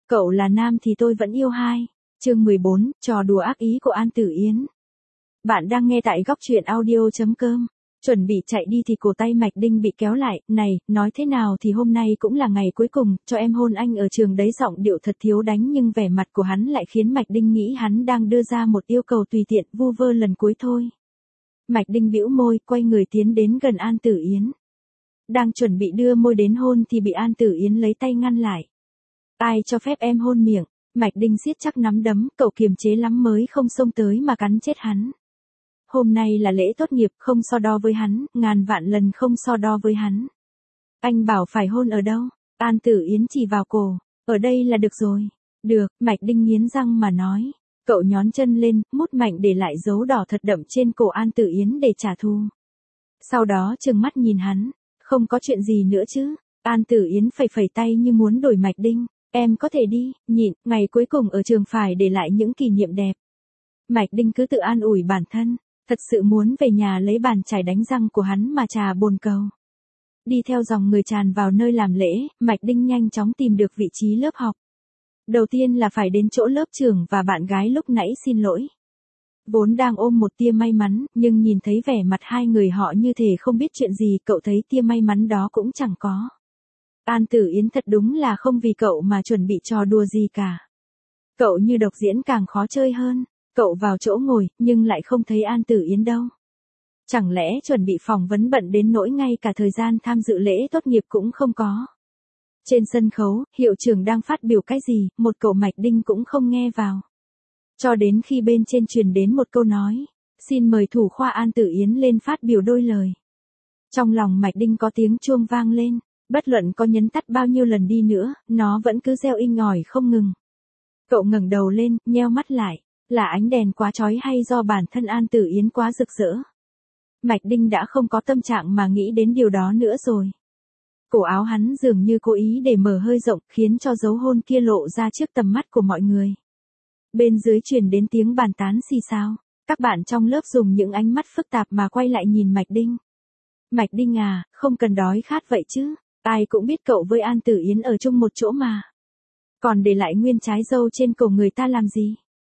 Cậu là nam thì tôi vẫn yêu hai. Chương 14, trò đùa ác ý của An Tử Yến. Bạn đang nghe tại góc truyện audio.com. Chuẩn bị chạy đi thì cổ tay Mạch Đinh bị kéo lại, này, nói thế nào thì hôm nay cũng là ngày cuối cùng, cho em hôn anh ở trường đấy. Giọng điệu thật thiếu đánh nhưng vẻ mặt của hắn lại khiến Mạch Đinh nghĩ hắn đang đưa ra một yêu cầu tùy tiện vu vơ lần cuối thôi. Mạch Đinh bĩu môi, quay người tiến đến gần An Tử Yến. Đang chuẩn bị đưa môi đến hôn thì bị An Tử Yến lấy tay ngăn lại. Ai cho phép em hôn miệng? Mạch Đinh siết chắc nắm đấm, cậu kiềm chế lắm mới không xông tới mà cắn chết hắn. Hôm nay là lễ tốt nghiệp, không so đo với hắn, ngàn vạn lần không so đo với hắn. Anh bảo phải hôn ở đâu? An Tử Yến chỉ vào cổ. Ở đây là được rồi. Được, Mạch Đinh nghiến răng mà nói. Cậu nhón chân lên, mút mạnh để lại dấu đỏ thật đậm trên cổ An Tử Yến để trả thù. Sau đó trừng mắt nhìn hắn. Không có chuyện gì nữa chứ? An Tử Yến phẩy phẩy tay như muốn đuổi Mạch Đinh. Em có thể đi, nhịn, ngày cuối cùng ở trường phải để lại những kỷ niệm đẹp. Mạch Đinh cứ tự an ủi bản thân, thật sự muốn về nhà lấy bàn chải đánh răng của hắn mà trà bồn cầu. Đi theo dòng người tràn vào nơi làm lễ, Mạch Đinh nhanh chóng tìm được vị trí lớp học. Đầu tiên là phải đến chỗ lớp trưởng và bạn gái lúc nãy xin lỗi. Vốn đang ôm một tia may mắn, nhưng nhìn thấy vẻ mặt hai người họ như thể không biết chuyện gì, cậu thấy tia may mắn đó cũng chẳng có. An Tử Yến thật đúng là không vì cậu mà chuẩn bị trò đùa gì cả. Cậu như độc diễn càng khó chơi hơn. Cậu vào chỗ ngồi, nhưng lại không thấy An Tử Yến đâu. Chẳng lẽ chuẩn bị phỏng vấn bận đến nỗi ngay cả thời gian tham dự lễ tốt nghiệp cũng không có. Trên sân khấu, hiệu trưởng đang phát biểu cái gì, một cậu Mạch Đinh cũng không nghe vào. Cho đến khi bên trên truyền đến một câu nói, xin mời thủ khoa An Tử Yến lên phát biểu đôi lời. Trong lòng Mạch Đinh có tiếng chuông vang lên. Bất luận có nhấn tắt bao nhiêu lần đi nữa, nó vẫn cứ reo inh ỏi không ngừng. Cậu ngẩng đầu lên, nheo mắt lại. Là ánh đèn quá chói hay do bản thân An Tử Yến quá rực rỡ? Mạch Đinh đã không có tâm trạng mà nghĩ đến điều đó nữa rồi. Cổ áo hắn dường như cố ý để mở hơi rộng, khiến cho dấu hôn kia lộ ra trước tầm mắt của mọi người. Bên dưới truyền đến tiếng bàn tán xì xào. Các bạn trong lớp dùng những ánh mắt phức tạp mà quay lại nhìn Mạch Đinh. Mạch Đinh à, không cần đói khát vậy chứ. Ai cũng biết cậu với An Tử Yến ở chung một chỗ mà. Còn để lại nguyên trái dâu trên cổ người ta làm gì?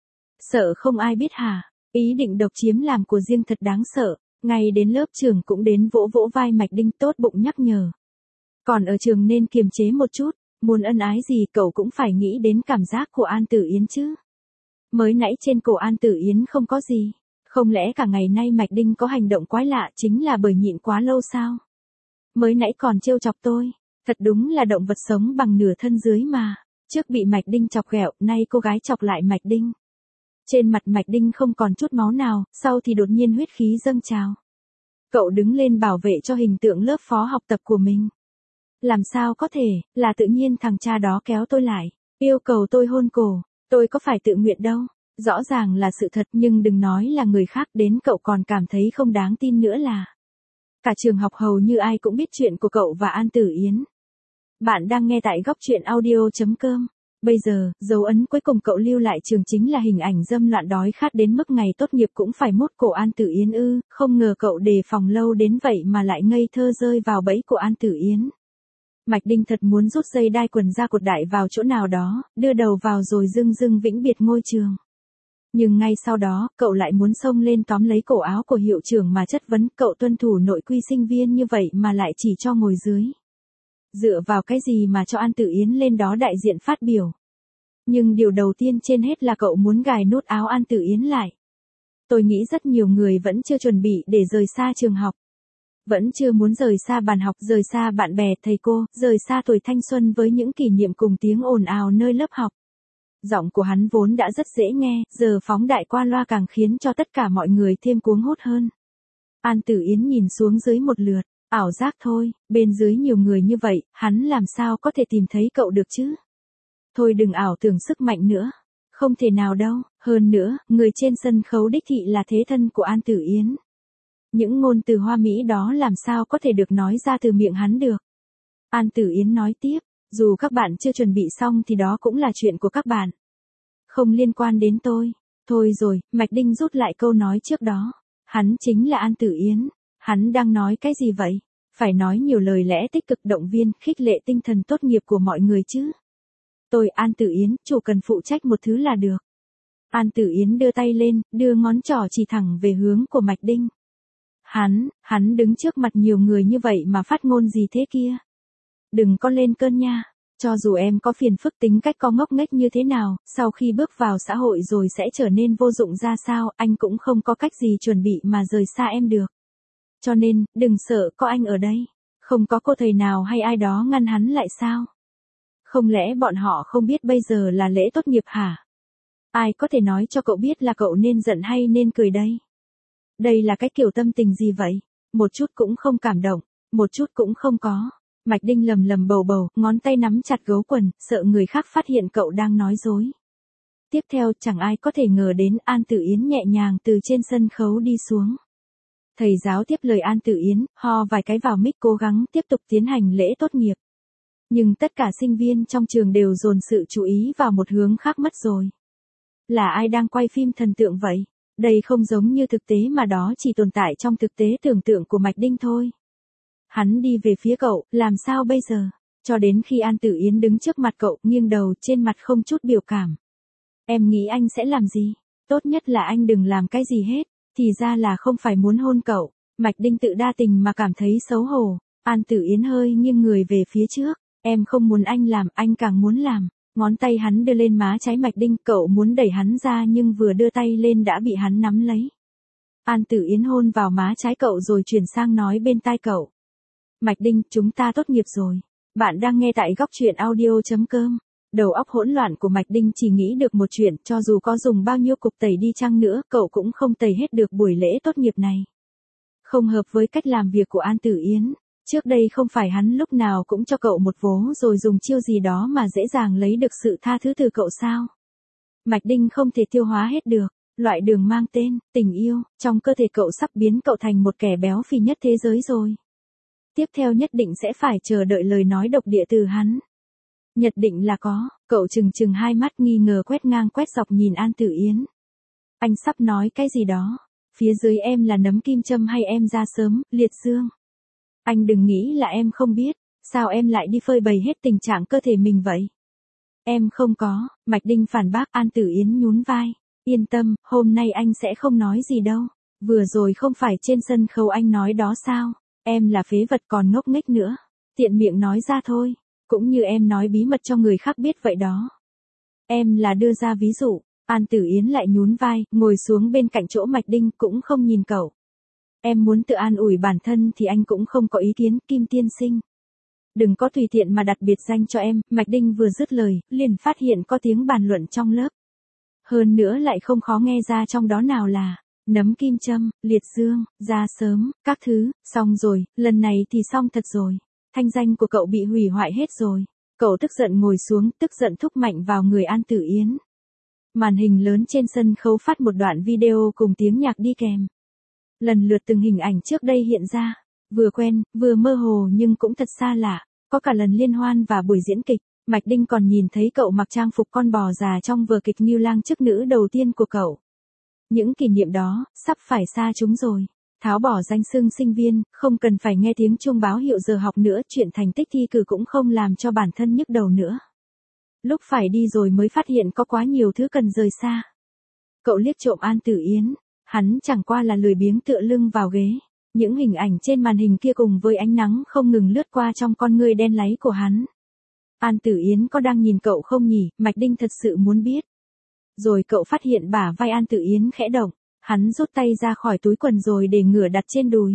Sợ không ai biết hả? Ý định độc chiếm làm của riêng thật đáng sợ. Ngay đến lớp trưởng cũng đến vỗ vỗ vai Mạch Đinh tốt bụng nhắc nhở. Còn ở trường nên kiềm chế một chút. Muốn ân ái gì cậu cũng phải nghĩ đến cảm giác của An Tử Yến chứ. Mới nãy trên cổ An Tử Yến không có gì. Không lẽ cả ngày nay Mạch Đinh có hành động quái lạ chính là bởi nhịn quá lâu sao? Mới nãy còn trêu chọc tôi, thật đúng là động vật sống bằng nửa thân dưới mà. Trước bị Mạch Đinh chọc ghẹo, nay cô gái chọc lại Mạch Đinh. Trên mặt Mạch Đinh không còn chút máu nào, sau thì đột nhiên huyết khí dâng trào. Cậu đứng lên bảo vệ cho hình tượng lớp phó học tập của mình. Làm sao có thể, là tự nhiên thằng cha đó kéo tôi lại, yêu cầu tôi hôn cổ, tôi có phải tự nguyện đâu. Rõ ràng là sự thật nhưng đừng nói là người khác, đến cậu còn cảm thấy không đáng tin nữa là. Cả trường học hầu như ai cũng biết chuyện của cậu và An Tử Yến. Bạn đang nghe tại góc truyện audio.com. Bây giờ, dấu ấn cuối cùng cậu lưu lại trường chính là hình ảnh dâm loạn đói khát đến mức ngày tốt nghiệp cũng phải mút cổ An Tử Yến ư. Không ngờ cậu đề phòng lâu đến vậy mà lại ngây thơ rơi vào bẫy của An Tử Yến. Mạch Đinh thật muốn rút dây đai quần ra cột đại vào chỗ nào đó, đưa đầu vào rồi dưng dưng vĩnh biệt ngôi trường. Nhưng ngay sau đó, cậu lại muốn xông lên tóm lấy cổ áo của hiệu trưởng mà chất vấn cậu tuân thủ nội quy sinh viên như vậy mà lại chỉ cho ngồi dưới. Dựa vào cái gì mà cho An Tử Yến lên đó đại diện phát biểu. Nhưng điều đầu tiên trên hết là cậu muốn gài nút áo An Tử Yến lại. Tôi nghĩ rất nhiều người vẫn chưa chuẩn bị để rời xa trường học. Vẫn chưa muốn rời xa bàn học, rời xa bạn bè, thầy cô, rời xa tuổi thanh xuân với những kỷ niệm cùng tiếng ồn ào nơi lớp học. Giọng của hắn vốn đã rất dễ nghe, giờ phóng đại qua loa càng khiến cho tất cả mọi người thêm cuống hốt hơn. An Tử Yến nhìn xuống dưới một lượt, ảo giác thôi, bên dưới nhiều người như vậy, hắn làm sao có thể tìm thấy cậu được chứ? Thôi đừng ảo tưởng sức mạnh nữa, không thể nào đâu, hơn nữa, người trên sân khấu đích thị là thế thân của An Tử Yến. Những ngôn từ hoa mỹ đó làm sao có thể được nói ra từ miệng hắn được? An Tử Yến nói tiếp. Dù các bạn chưa chuẩn bị xong thì đó cũng là chuyện của các bạn. Không liên quan đến tôi. Thôi rồi, Mạch Đinh rút lại câu nói trước đó. Hắn chính là An Tử Yến. Hắn đang nói cái gì vậy? Phải nói nhiều lời lẽ tích cực động viên, khích lệ tinh thần tốt nghiệp của mọi người chứ. tôi An Tử Yến, chủ cần phụ trách một thứ là được. An Tử Yến đưa tay lên, đưa ngón trỏ chỉ thẳng về hướng của Mạch Đinh. Hắn đứng trước mặt nhiều người như vậy mà phát ngôn gì thế kia? Đừng có lên cơn nha. Cho dù em có phiền phức tính cách có ngốc nghếch như thế nào, sau khi bước vào xã hội rồi sẽ trở nên vô dụng ra sao, anh cũng không có cách gì chuẩn bị mà rời xa em được. Cho nên, đừng sợ, có anh ở đây. Không có cô thầy nào hay ai đó ngăn hắn lại sao? Không lẽ bọn họ không biết bây giờ là lễ tốt nghiệp hả? Ai có thể nói cho cậu biết là cậu nên giận hay nên cười đây? Đây là cái kiểu tâm tình gì vậy? Một chút cũng không cảm động, một chút cũng không có. Mạch Đinh lầm lầm bầu bầu, ngón tay nắm chặt gấu quần, sợ người khác phát hiện cậu đang nói dối. Tiếp theo, chẳng ai có thể ngờ đến An Tử Yến nhẹ nhàng từ trên sân khấu đi xuống. Thầy giáo tiếp lời An Tử Yến, ho vài cái vào mic cố gắng tiếp tục tiến hành lễ tốt nghiệp. Nhưng tất cả sinh viên trong trường đều dồn sự chú ý vào một hướng khác mất rồi. Là ai đang quay phim thần tượng vậy? Đây không giống như thực tế mà đó chỉ tồn tại trong thực tế tưởng tượng của Mạch Đinh thôi. Hắn đi về phía cậu, làm sao bây giờ? Cho đến khi An Tử Yến đứng trước mặt cậu, nghiêng đầu trên mặt không chút biểu cảm. Em nghĩ anh sẽ làm gì? Tốt nhất là anh đừng làm cái gì hết. Thì ra là không phải muốn hôn cậu. Mạch Đinh tự đa tình mà cảm thấy xấu hổ. An Tử Yến hơi nghiêng người về phía trước. Em không muốn anh làm, anh càng muốn làm. Ngón tay hắn đưa lên má trái Mạch Đinh, cậu muốn đẩy hắn ra nhưng vừa đưa tay lên đã bị hắn nắm lấy. An Tử Yến hôn vào má trái cậu rồi chuyển sang nói bên tai cậu. Mạch Đinh, chúng ta tốt nghiệp rồi. Bạn đang nghe tại góc truyện audio.com. Đầu óc hỗn loạn của Mạch Đinh chỉ nghĩ được một chuyện, cho dù có dùng bao nhiêu cục tẩy đi chăng nữa, cậu cũng không tẩy hết được buổi lễ tốt nghiệp này. Không hợp với cách làm việc của An Tử Yến. Trước đây không phải hắn lúc nào cũng cho cậu một vố rồi dùng chiêu gì đó mà dễ dàng lấy được sự tha thứ từ cậu sao? Mạch Đinh không thể tiêu hóa hết được. Loại đường mang tên, tình yêu, trong cơ thể cậu sắp biến cậu thành một kẻ béo phì nhất thế giới rồi. Tiếp theo nhất định sẽ phải chờ đợi lời nói độc địa từ hắn. Nhất định là có, cậu trừng hai mắt nghi ngờ quét ngang quét dọc nhìn An Tử Yến. Anh sắp nói cái gì đó, phía dưới em là nấm kim châm hay em ra sớm, liệt dương. Anh đừng nghĩ là em không biết, sao em lại đi phơi bày hết tình trạng cơ thể mình vậy? Em không có, Mạch Đinh phản bác. An Tử Yến nhún vai. Yên tâm, hôm nay anh sẽ không nói gì đâu. Vừa rồi không phải trên sân khấu anh nói đó sao? Em là phế vật còn ngốc nghếch nữa. Tiện miệng nói ra thôi. Cũng như em nói bí mật cho người khác biết vậy đó. Em là đưa ra ví dụ. An Tử Yến lại nhún vai, ngồi xuống bên cạnh chỗ Mạch Đinh cũng không nhìn cậu. Em muốn tự an ủi bản thân thì anh cũng không có ý kiến, Kim tiên sinh. Đừng có tùy tiện mà đặt biệt danh cho em. Mạch Đinh vừa dứt lời, liền phát hiện có tiếng bàn luận trong lớp. Hơn nữa lại không khó nghe ra trong đó nào là nấm kim châm, liệt dương, ra sớm, các thứ. Xong rồi, lần này thì xong thật rồi. Thanh danh của cậu bị hủy hoại hết rồi. Cậu tức giận ngồi xuống, tức giận thúc mạnh vào người An Tử Yến. Màn hình lớn trên sân khấu phát một đoạn video cùng tiếng nhạc đi kèm. Lần lượt từng hình ảnh trước đây hiện ra, vừa quen, vừa mơ hồ nhưng cũng thật xa lạ, có cả lần liên hoan và buổi diễn kịch. Mạch Đinh còn nhìn thấy cậu mặc trang phục con bò già trong vở kịch Ngưu Lang chức nữ đầu tiên của cậu. Những kỷ niệm đó, sắp phải xa chúng rồi. Tháo bỏ danh xưng sinh viên, không cần phải nghe tiếng chuông báo hiệu giờ học nữa, chuyện thành tích thi cử cũng không làm cho bản thân nhức đầu nữa. Lúc phải đi rồi mới phát hiện có quá nhiều thứ cần rời xa. Cậu liếc trộm An Tử Yến, hắn chẳng qua là lười biếng tựa lưng vào ghế. Những hình ảnh trên màn hình kia cùng với ánh nắng không ngừng lướt qua trong con ngươi đen láy của hắn. An Tử Yến có đang nhìn cậu không nhỉ? Mạch Đinh thật sự muốn biết. Rồi cậu phát hiện bả vai An Tử Yến khẽ động, hắn rút tay ra khỏi túi quần rồi để ngửa đặt trên đùi.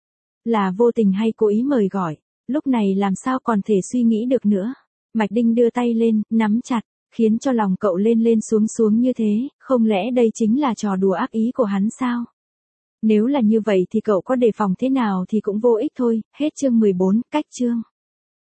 Là vô tình hay cố ý mời gọi, lúc này làm sao còn thể suy nghĩ được nữa. Mạch Đinh đưa tay lên, nắm chặt, khiến cho lòng cậu lên lên xuống xuống như thế, không lẽ đây chính là trò đùa ác ý của hắn sao? Nếu là như vậy thì cậu có đề phòng thế nào thì cũng vô ích thôi. Hết chương 14, cách chương.